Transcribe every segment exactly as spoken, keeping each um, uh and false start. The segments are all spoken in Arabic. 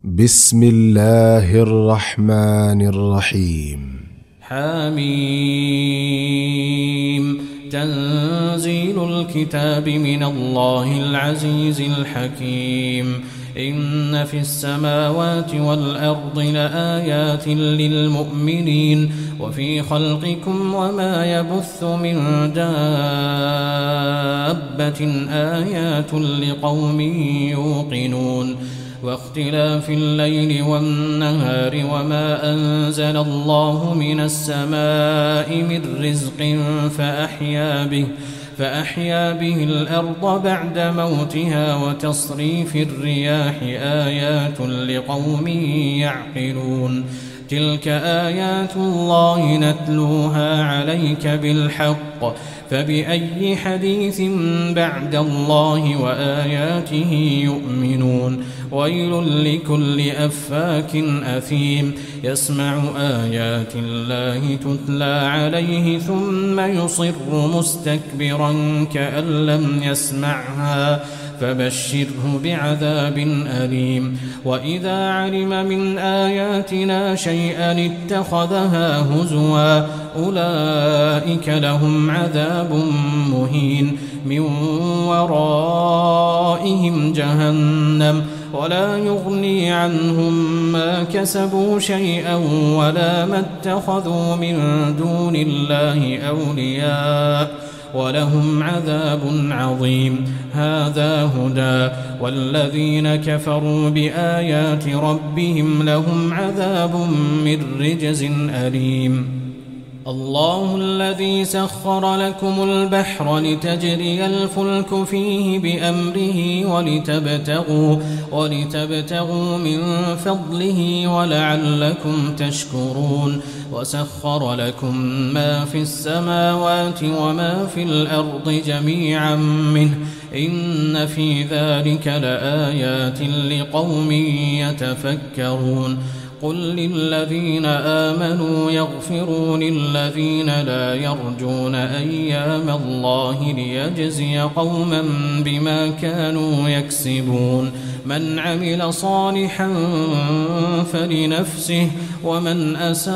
بسم الله الرحمن الرحيم. حميم. تنزيل الكتاب من الله العزيز الحكيم. إن في السماوات والأرض لآيات للمؤمنين وفي خلقكم وما يبث من دابة آيات لقوم يوقنون. واختلاف الليل والنهار وما أنزل الله من السماء من رزق فأحيا به فأحيا به الأرض بعد موتها وتصريف الرياح آيات لقوم يعقلون. تلك آيات الله نتلوها عليك بالحق فبأي حديث بعد الله وآياته يؤمنون. ويل لكل أفاك أثيم يسمع آيات الله تتلى عليه ثم يصر مستكبرا كأن لم يسمعها فبشره بعذاب أليم. وإذا علم من آياتنا شيئا اتخذها هزوا أولئك لهم عذاب مهين من ورائهم جهنم ولا يغني عنهم ما كسبوا شيئا ولا ما اتخذوا من دون الله أولياء ولهم عذاب عظيم. هذا هدى والذين كفروا بآيات ربهم لهم عذاب من رجز أليم. الله الذي سخر لكم البحر لتجري الفلك فيه بأمره ولتبتغوا, ولتبتغوا من فضله ولعلكم تشكرون. وسخر لكم ما في السماوات وما في الأرض جميعا منه إن في ذلك لآيات لقوم يتفكرون. قل للذين آمنوا يغفروا للذين لا يرجون أيام الله ليجزي قوما بما كانوا يكسبون. من عمل صالحا فلنفسه ومن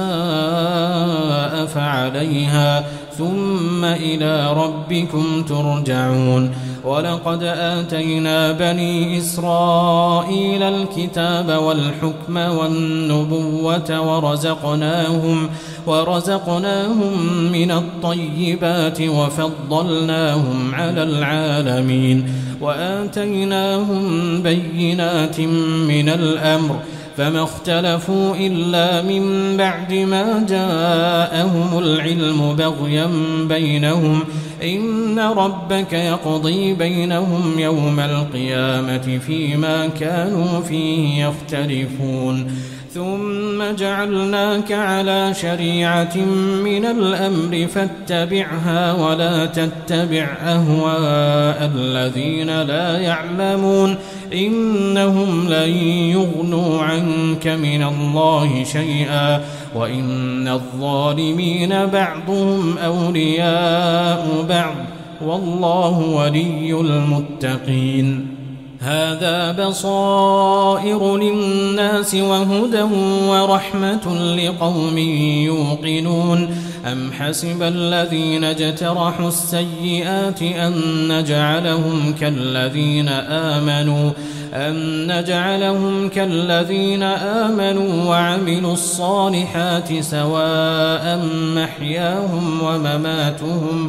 أساء فعليها ثم إلى ربكم ترجعون. ولقد آتينا بني إسرائيل الكتاب والحكم والنبوة ورزقناهم, ورزقناهم من الطيبات وفضلناهم على العالمين. وآتيناهم بينات من الأمر فما اختلفوا إلا من بعد ما جاءهم العلم بغيا بينهم إن ربك يقضي بينهم يوم القيامة فيما كانوا فيه يختلفون. ثم جعلناك على شريعة من الأمر فاتبعها ولا تتبع أهواء الذين لا يعلمون إنهم لن يغنوا عنك من الله شيئا وإن الظالمين بعضهم أولياء بعض والله ولي المتقين. هذا بصائر للناس وهدى ورحمة لقوم يوقنون. أم حسب الذين اجترحوا السيئات أن نجعلهم كالذين آمنوا أن نجعلهم كالذين آمنوا وعملوا الصالحات سواء محياهم ومماتهم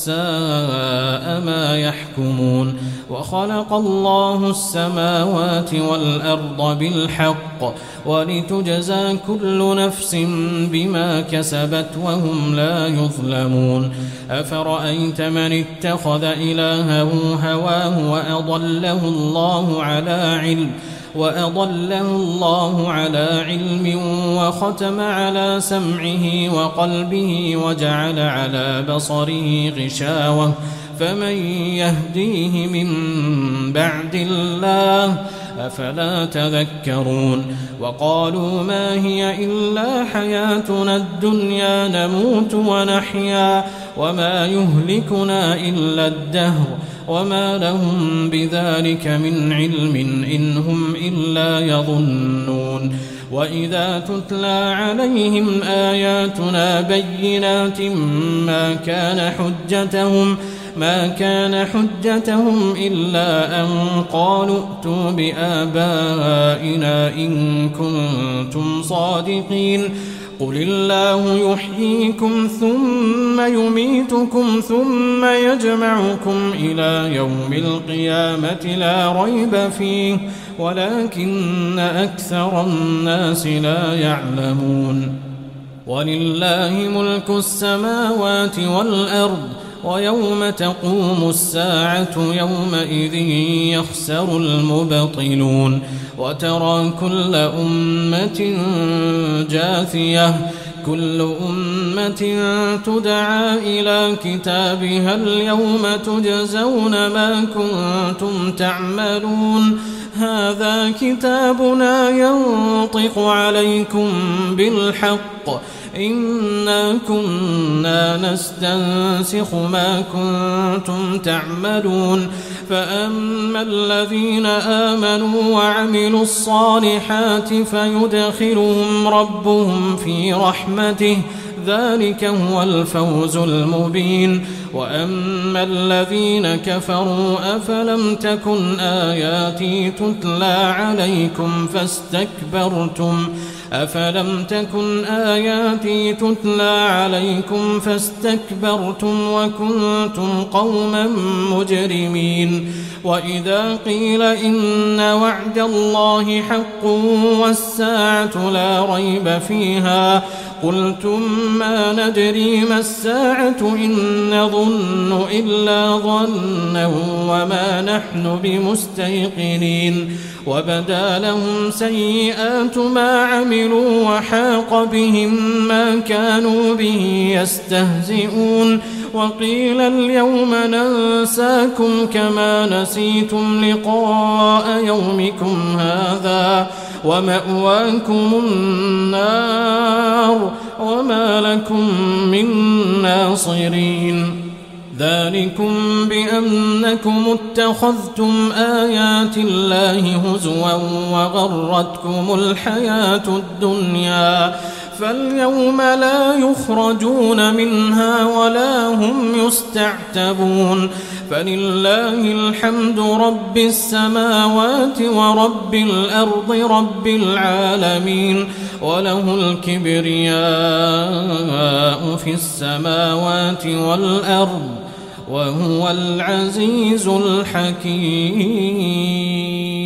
ساء ما يحكمون. وخلق الله السماوات والأرض بالحق ولتجزى كل نفس بما كسبت وهم لا يظلمون. أفرأيت من اتخذ إلهه هواه وأضله الله على علم وأضله الله على علم وختم على سمعه وقلبه وجعل على بصره غشاوة فمن يهديه من بعد الله أفلا تذكرون. وقالوا ما هي إلا حياتنا الدنيا نموت ونحيا وما يهلكنا إلا الدهر وما لهم بذلك من علم إن هم إلا يظنون. وإذا تتلى عليهم آياتنا بينات ما كان حجتهم ما كان حجتهم إلا أن قالوا ائتوا بآبائنا إن كنتم صادقين. قل الله يحييكم ثم يميتكم ثم يجمعكم إلى يوم القيامة لا ريب فيه ولكن أكثر الناس لا يعلمون. ولله ملك السماوات والأرض ويوم تقوم الساعة يومئذ يخسر المبطلون. وترى كل أمة جاثية كل أمة تدعى إلى كتابها اليوم تجزون ما كنتم تعملون. هذا كتابنا ينطق عليكم بالحق إنا كنا نستنسخ ما كنتم تعملون. فأما الذين آمنوا وعملوا الصالحات فيدخلهم ربهم في رحمته ذلك هو الفوز المبين. وأما الذين كفروا أفلم تكن آياتي تتلى عليكم فاستكبرتم أفلم تكن آياتي تتلى عليكم فاستكبرتم وكنتم قوما مجرمين. وإذا قيل إن وعد الله حق والساعة لا ريب فيها قلتم ما ندري ما الساعة إن نظن إلا ظنا وما نحن بمستيقنين. وبدا لهم سيئات ما عملوا وحاق بهم ما كانوا به يستهزئون. وقيل اليوم ننساكم كما نسيتم لقاء يومكم هذا ومأواكم النار وما لكم من ناصرين. ذلكم بأنكم اتخذتم آيات الله هزوا وغرتكم الحياة الدنيا فاليوم لا يخرجون منها ولا هم يستعتبون. فلله الحمد رب السماوات ورب الأرض رب العالمين وله الكبرياء في السماوات والأرض وهو العزيز الحكيم.